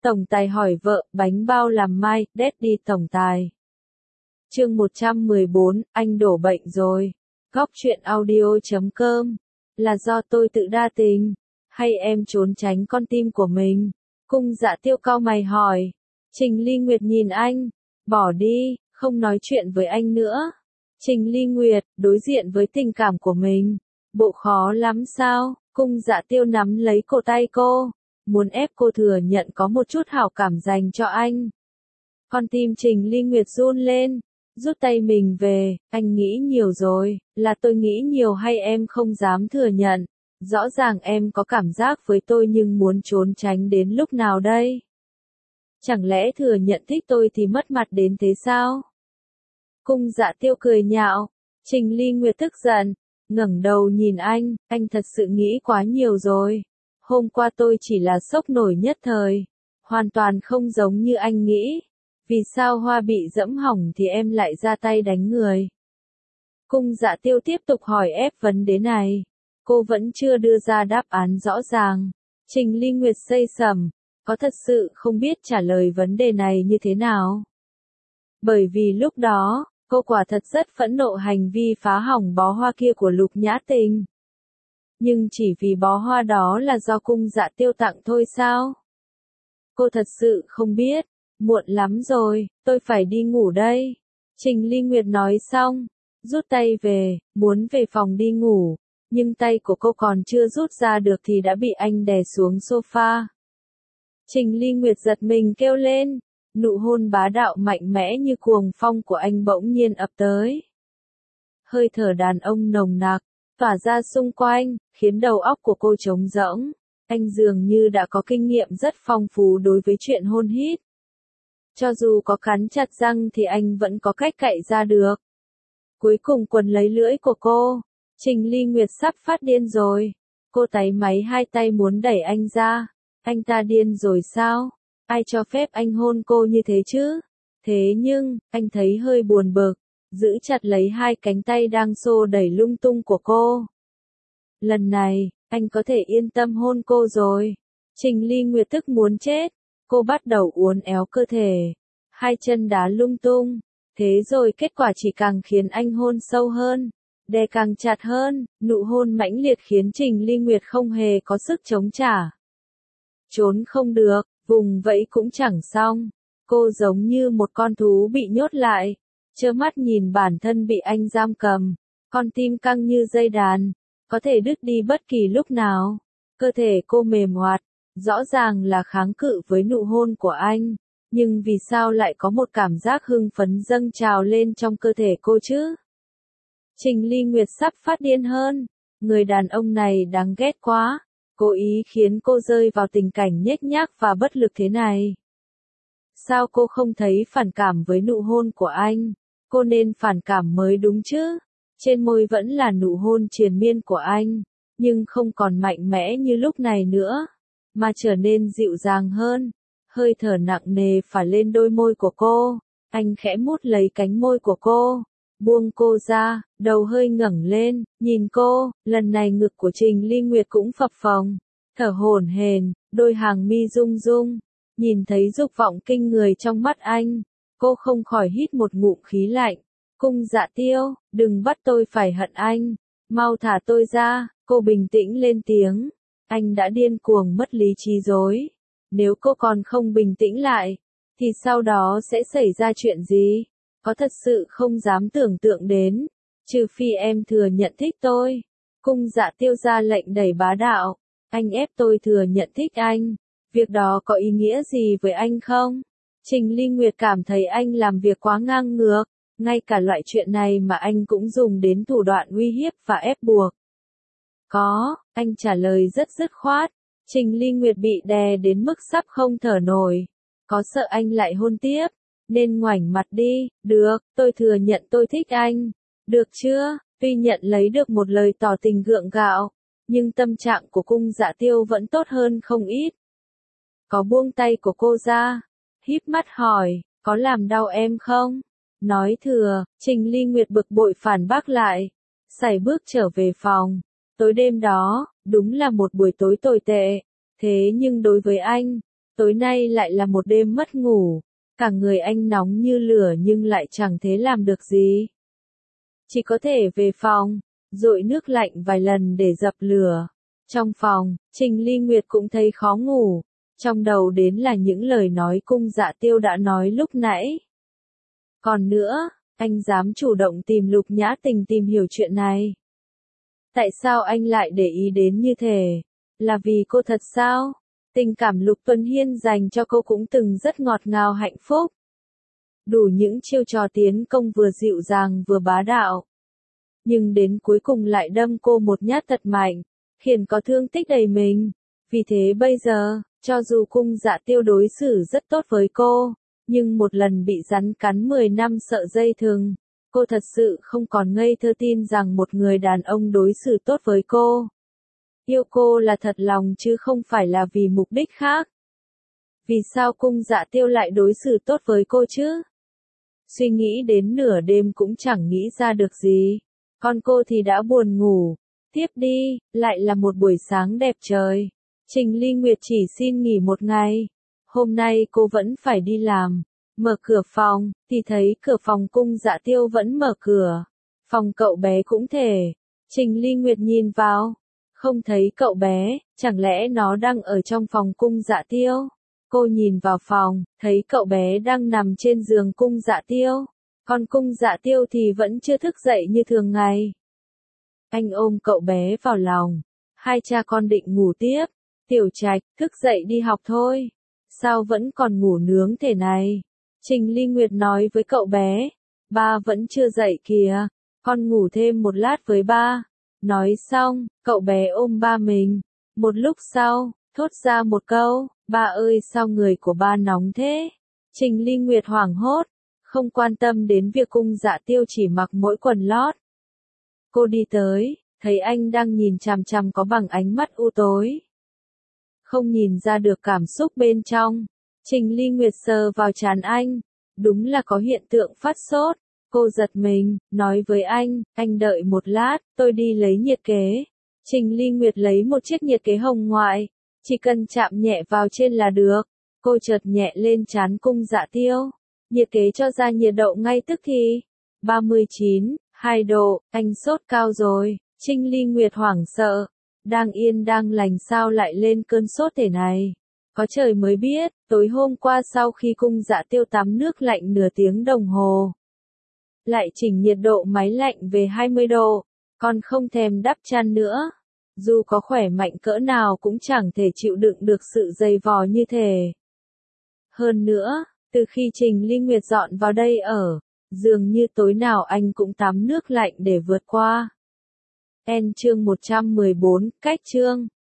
Tổng tài hỏi vợ, bánh bao làm mai, Daddy tổng tài. Chương 114, anh đổ bệnh rồi. Góc truyện audio.com. Là do tôi tự đa tình, hay em trốn tránh con tim của mình? Cung Dạ Tiêu cau mày hỏi. Trình Ly Nguyệt nhìn anh. Bỏ đi, không nói chuyện với anh nữa. Trình Ly Nguyệt, đối diện với tình cảm của mình. Bộ khó lắm sao? Cung Dạ Tiêu nắm lấy cổ tay cô, muốn ép cô thừa nhận có một chút hảo cảm dành cho anh. Con tim Trình Ly Nguyệt run lên, rút tay mình về. Anh nghĩ nhiều rồi, là tôi nghĩ nhiều hay em không dám thừa nhận? Rõ ràng em có cảm giác với tôi nhưng muốn trốn tránh đến lúc nào đây? Chẳng lẽ thừa nhận thích tôi thì mất mặt đến thế sao? Cung Dạ Tiêu cười nhạo. Trình Ly Nguyệt tức giận, ngẩng đầu nhìn anh thật sự nghĩ quá nhiều rồi. Hôm qua tôi chỉ là sốc nổi nhất thời, hoàn toàn không giống như anh nghĩ. Vì sao hoa bị dẫm hỏng thì em lại ra tay đánh người? Cung Dạ Tiêu tiếp tục hỏi ép vấn đề này. Cô vẫn chưa đưa ra đáp án rõ ràng. Trình Ly Nguyệt xây sẩm, có thật sự không biết trả lời vấn đề này như thế nào. Bởi vì lúc đó, cô quả thật rất phẫn nộ hành vi phá hỏng bó hoa kia của Lục Nhã Tình. Nhưng chỉ vì bó hoa đó là do Cung Dạ Tiêu tặng thôi sao? Cô thật sự không biết. Muộn lắm rồi, tôi phải đi ngủ đây. Trình Ly Nguyệt nói xong, rút tay về, muốn về phòng đi ngủ. Nhưng tay của cô còn chưa rút ra được thì đã bị anh đè xuống sofa. Trình Ly Nguyệt giật mình kêu lên. Nụ hôn bá đạo mạnh mẽ như cuồng phong của anh bỗng nhiên ập tới. Hơi thở đàn ông nồng nặc, tỏa ra xung quanh, khiến đầu óc của cô trống rỗng. Anh dường như đã có kinh nghiệm rất phong phú đối với chuyện hôn hít. Cho dù có cắn chặt răng thì anh vẫn có cách cạy ra được. Cuối cùng quần lấy lưỡi của cô. Trình Ly Nguyệt sắp phát điên rồi. Cô táy máy hai tay muốn đẩy anh ra. Anh ta điên rồi sao? Ai cho phép anh hôn cô như thế chứ? Thế nhưng, anh thấy hơi buồn bực, giữ chặt lấy hai cánh tay đang xô đẩy lung tung của cô. Lần này, anh có thể yên tâm hôn cô rồi. Trình Ly Nguyệt tức muốn chết. Cô bắt đầu uốn éo cơ thể, hai chân đá lung tung. Thế rồi kết quả chỉ càng khiến anh hôn sâu hơn, đè càng chặt hơn. Nụ hôn mãnh liệt khiến Trình Ly Nguyệt không hề có sức chống trả. Trốn không được, vùng vẫy cũng chẳng xong. Cô giống như một con thú bị nhốt lại, trơ mắt nhìn bản thân bị anh giam cầm. Con tim căng như dây đàn, có thể đứt đi bất kỳ lúc nào. Cơ thể cô mềm hoạt, rõ ràng là kháng cự với nụ hôn của anh. Nhưng vì sao lại có một cảm giác hưng phấn dâng trào lên trong cơ thể cô chứ? Trình Ly Nguyệt sắp phát điên hơn. Người đàn ông này đáng ghét quá. Cố ý khiến cô rơi vào tình cảnh nhếch nhác và bất lực thế này. Sao cô không thấy phản cảm với nụ hôn của anh? Cô nên phản cảm mới đúng chứ. Trên môi vẫn là nụ hôn triền miên của anh, nhưng không còn mạnh mẽ như lúc này nữa, mà trở nên dịu dàng hơn. Hơi thở nặng nề phả lên đôi môi của cô. Anh khẽ mút lấy cánh môi của cô, buông cô ra, đầu hơi ngẩng lên, nhìn cô. Lần này ngực của Trình Ly Nguyệt cũng phập phồng, thở hổn hển, đôi hàng mi rung rung. Nhìn thấy dục vọng kinh người trong mắt anh, cô không khỏi hít một ngụm khí lạnh. Cung Dạ Tiêu, đừng bắt tôi phải hận anh, mau thả tôi ra. Cô bình tĩnh lên tiếng. Anh đã điên cuồng mất lý trí rồi. Nếu cô còn không bình tĩnh lại, thì sau đó sẽ xảy ra chuyện gì? Có thật sự không dám tưởng tượng đến. Trừ phi em thừa nhận thích tôi. Cung Dạ Tiêu ra lệnh đầy bá đạo. Anh ép tôi thừa nhận thích anh. Việc đó có ý nghĩa gì với anh không? Trình Ly Nguyệt cảm thấy anh làm việc quá ngang ngược. Ngay cả loại chuyện này mà anh cũng dùng đến thủ đoạn uy hiếp và ép buộc. Có, anh trả lời rất dứt khoát. Trình Ly Nguyệt bị đè đến mức sắp không thở nổi. Có sợ anh lại hôn tiếp, nên ngoảnh mặt đi. Được, tôi thừa nhận tôi thích anh. Được chưa? Tuy nhận lấy được một lời tỏ tình gượng gạo, nhưng tâm trạng của Cung Dạ Tiêu vẫn tốt hơn không ít. Có buông tay của cô ra, híp mắt hỏi, có làm đau em không? Nói thừa. Trình Ly Nguyệt bực bội phản bác lại. Sải bước trở về phòng. Tối đêm đó, đúng là một buổi tối tồi tệ. Thế nhưng đối với anh, Tối nay lại là một đêm mất ngủ, cả người anh nóng như lửa nhưng lại chẳng thể làm được gì. Chỉ có thể về phòng, dội nước lạnh vài lần để dập lửa. Trong phòng, Trình Ly Nguyệt cũng thấy khó ngủ, trong đầu đến là những lời nói Cung Dạ Tiêu đã nói lúc nãy. Còn nữa, anh dám chủ động tìm Lục Nhã Tình tìm hiểu chuyện này. Tại sao anh lại để ý đến như thế? Là vì cô thật sao? Tình cảm Lục Tuấn Hiên dành cho cô cũng từng rất ngọt ngào hạnh phúc. Đủ những chiêu trò tiến công vừa dịu dàng vừa bá đạo. Nhưng đến cuối cùng lại đâm cô một nhát thật mạnh, khiến có thương tích đầy mình. Vì thế bây giờ, cho dù Cung Dạ Tiêu đối xử rất tốt với cô, nhưng một lần bị rắn cắn 10 năm sợ dây thừng, cô thật sự không còn ngây thơ tin rằng một người đàn ông đối xử tốt với cô. Yêu cô là thật lòng chứ không phải là vì mục đích khác. Vì sao Cung Dạ Tiêu lại đối xử tốt với cô chứ? Suy nghĩ đến nửa đêm cũng chẳng nghĩ ra được gì. Còn cô thì đã buồn ngủ. Tiếp đi, lại là một buổi sáng đẹp trời. Trình Ly Nguyệt chỉ xin nghỉ một ngày. Hôm nay cô vẫn phải đi làm. Mở cửa phòng, thì thấy cửa phòng Cung Dạ Tiêu vẫn mở cửa. Phòng cậu bé cũng thể. Trình Ly Nguyệt nhìn vào. Không thấy cậu bé, chẳng lẽ nó đang ở trong phòng Cung Dạ Tiêu? Cô nhìn vào phòng, thấy cậu bé đang nằm trên giường Cung Dạ Tiêu. Còn Cung Dạ Tiêu thì vẫn chưa thức dậy như thường ngày. Anh ôm cậu bé vào lòng. Hai cha con định ngủ tiếp. Tiểu Trạch, thức dậy đi học thôi. Sao vẫn còn ngủ nướng thế này? Trình Ly Nguyệt nói với cậu bé. Ba vẫn chưa dậy kìa. Con ngủ thêm một lát với ba. Nói xong, cậu bé ôm ba mình. Một lúc sau, thốt ra một câu. Ba ơi sao người của ba nóng thế? Trình Ly Nguyệt hoảng hốt. Không quan tâm đến việc Cung Dạ Tiêu chỉ mặc mỗi quần lót. Cô đi tới, thấy anh đang nhìn chằm chằm có bằng ánh mắt u tối. Không nhìn ra được cảm xúc bên trong. Trình Ly Nguyệt sờ vào trán anh. Đúng là có hiện tượng phát sốt. Cô giật mình, nói với anh đợi một lát, tôi đi lấy nhiệt kế. Trình Ly Nguyệt lấy một chiếc nhiệt kế hồng ngoại. Chỉ cần chạm nhẹ vào trên là được. Cô chợt nhẹ lên trán Cung Dạ Tiêu. Nhiệt kế cho ra nhiệt độ ngay tức thì. 39,2 độ, anh sốt cao rồi. Trình Ly Nguyệt hoảng sợ. Đang yên đang lành sao lại lên cơn sốt thế này. Có trời mới biết, tối hôm qua sau khi Cung Dạ Tiêu tắm nước lạnh nửa tiếng đồng hồ. Lại chỉnh nhiệt độ máy lạnh về 20 độ. Còn không thèm đắp chăn nữa. Dù có khỏe mạnh cỡ nào cũng chẳng thể chịu đựng được sự dày vò như thế. Hơn nữa, từ khi Trình Ly Nguyệt dọn vào đây ở, dường như tối nào anh cũng tắm nước lạnh để vượt qua. Chương 114, cách chương.